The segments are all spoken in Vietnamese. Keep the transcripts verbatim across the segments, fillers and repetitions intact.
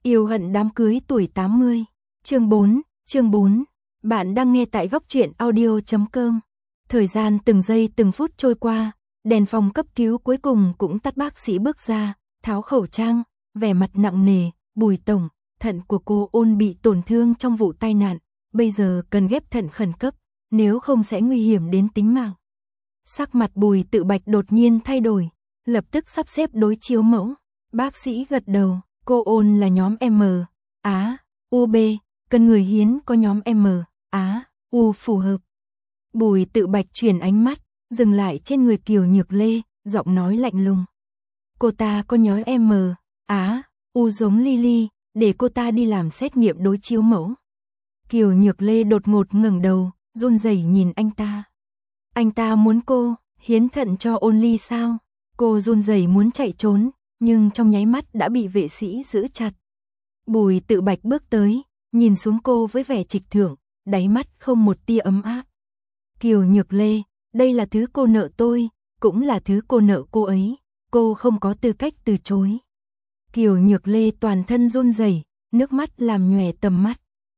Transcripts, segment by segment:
Yêu hận đám cưới tuổi tám mươi. Chương bốn, chương bốn. Bạn đang nghe tại góc truyện audio chấm com. Thời gian từng giây từng phút trôi qua, đèn phòng cấp cứu cuối cùng cũng tắt. Bác sĩ bước ra, tháo khẩu trang, vẻ mặt nặng nề. Bùi tổng, thận của cô Ôn bị tổn thương trong vụ tai nạn, bây giờ cần ghép thận khẩn cấp, nếu không sẽ nguy hiểm đến tính mạng. Sắc mặt Bùi Tự Bạch đột nhiên thay đổi, lập tức sắp xếp đối chiếu mẫu. Bác sĩ gật đầu, cô Ôn là nhóm M, Á, U B, cần người hiến có nhóm M, Á, U phù hợp. Bùi Tự Bạch chuyển ánh mắt, dừng lại trên người Kiều Nhược Lê, giọng nói lạnh lùng. Cô ta có nhóm M, Á, U giống Lily, để cô ta đi làm xét nghiệm đối chiếu mẫu. Kiều Nhược Lê đột ngột ngẩng đầu, run rẩy nhìn anh ta. Anh ta muốn cô hiến thận cho Ôn Ly sao? Cô run rẩy muốn chạy trốn, nhưng trong nháy mắt đã bị vệ sĩ giữ chặt. Bùi Tự Bạch bước tới, nhìn xuống cô với vẻ trịch thượng, đáy mắt không một tia ấm áp. Kiều Nhược Lê, đây là thứ cô nợ tôi, cũng là thứ cô nợ cô ấy, cô không có tư cách từ chối. Kiều Nhược Lê toàn thân run rẩy, nước mắt làm nhòe tầm mắt.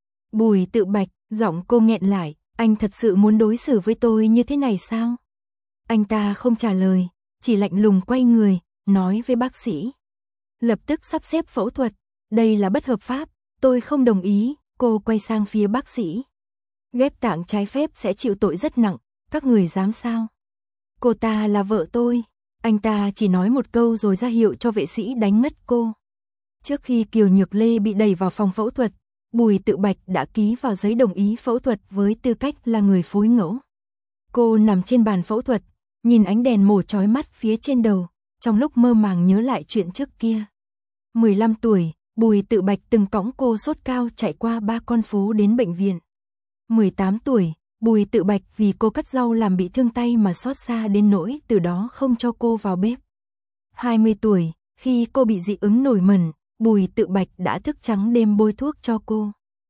Bùi Tự Bạch, giọng cô nghẹn lại, anh thật sự muốn đối xử với tôi như thế này sao? Anh ta không trả lời, chỉ lạnh lùng quay người, nói với bác sĩ. Lập tức sắp xếp phẫu thuật, đây là bất hợp pháp, tôi không đồng ý. Cô quay sang phía bác sĩ. Ghép tạng trái phép sẽ chịu tội rất nặng, các người dám sao? Cô ta là vợ tôi. Anh ta chỉ nói một câu rồi ra hiệu cho vệ sĩ đánh ngất cô. Trước khi Kiều Nhược Lê bị đẩy vào phòng phẫu thuật, Bùi Tự Bạch đã ký vào giấy đồng ý phẫu thuật với tư cách là người phối ngẫu. Cô nằm trên bàn phẫu thuật, nhìn ánh đèn mổ chói mắt phía trên đầu, trong lúc mơ màng nhớ lại chuyện trước kia. mười lăm tuổi, Bùi Tự Bạch từng cõng cô sốt cao chạy qua ba con phố đến bệnh viện. mười tám tuổi, Bùi Tự Bạch vì cô cắt rau làm bị thương tay mà xót xa đến nỗi từ đó không cho cô vào bếp. hai mươi tuổi, khi cô bị dị ứng nổi mẩn, Bùi Tự Bạch đã thức trắng đêm bôi thuốc cho cô.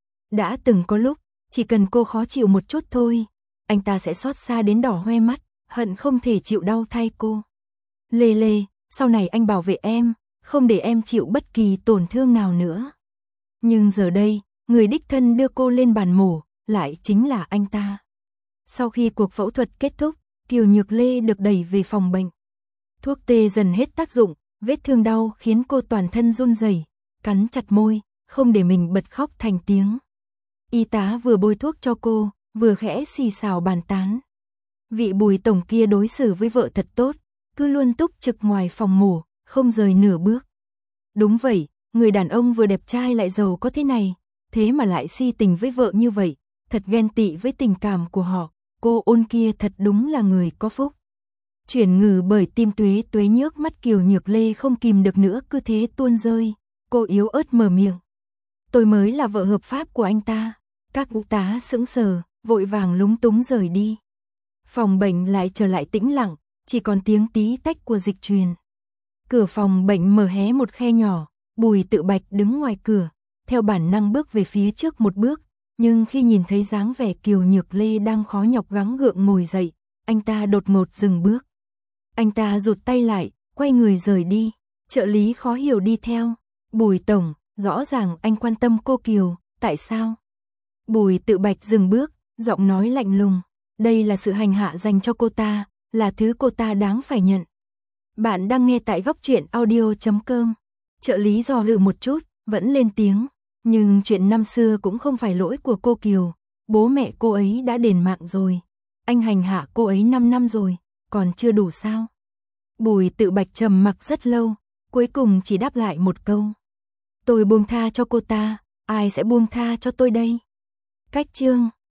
Đã từng có lúc, chỉ cần cô khó chịu một chút thôi, anh ta sẽ xót xa đến đỏ hoe mắt, hận không thể chịu đau thay cô. Lê Lê, sau này anh bảo vệ em, không để em chịu bất kỳ tổn thương nào nữa. Nhưng giờ đây, người đích thân đưa cô lên bàn mổ, lại chính là anh ta. Sau khi cuộc phẫu thuật kết thúc, Kiều Nhược Lê được đẩy về phòng bệnh. Thuốc tê dần hết tác dụng, vết thương đau khiến cô toàn thân run rẩy, cắn chặt môi, không để mình bật khóc thành tiếng. Y tá vừa bôi thuốc cho cô, vừa khẽ xì xào bàn tán. Vị Bùi tổng kia đối xử với vợ thật tốt, cứ luôn túc trực ngoài phòng mổ, không rời nửa bước. Đúng vậy, người đàn ông vừa đẹp trai lại giàu có thế này, thế mà lại si tình với vợ như vậy, thật ghen tị với tình cảm của họ, cô Ôn kia thật đúng là người có phúc. Chuyển ngừ bởi tim Tuế Tuế nhớp mắt Kiều Nhược Lê không kìm được nữa cứ thế tuôn rơi, cô yếu ớt mở miệng. Tôi mới là vợ hợp pháp của anh ta. Các y tá sững sờ, vội vàng lúng túng rời đi. Phòng bệnh lại trở lại tĩnh lặng, chỉ còn tiếng tí tách của dịch truyền. Cửa phòng bệnh mở hé một khe nhỏ, Bùi Tự Bạch đứng ngoài cửa, theo bản năng bước về phía trước một bước, nhưng khi nhìn thấy dáng vẻ Kiều Nhược Lê đang khó nhọc gắng gượng ngồi dậy, anh ta đột ngột dừng bước. Anh ta rụt tay lại, quay người rời đi, trợ lý khó hiểu đi theo. Bùi tổng, rõ ràng anh quan tâm cô Kiều, tại sao? Bùi Tự Bạch dừng bước, giọng nói lạnh lùng. Đây là sự hành hạ dành cho cô ta, là thứ cô ta đáng phải nhận. Bạn đang nghe tại góc truyện audio chấm com. Trợ lý dò dự một chút, vẫn lên tiếng. Nhưng chuyện năm xưa cũng không phải lỗi của cô Kiều. Bố mẹ cô ấy đã đền mạng rồi. Anh hành hạ cô ấy năm năm rồi, còn chưa đủ sao? Bùi Tự Bạch trầm mặc rất lâu, cuối cùng chỉ đáp lại một câu. Tôi buông tha cho cô ta, ai sẽ buông tha cho tôi đây? Cách chương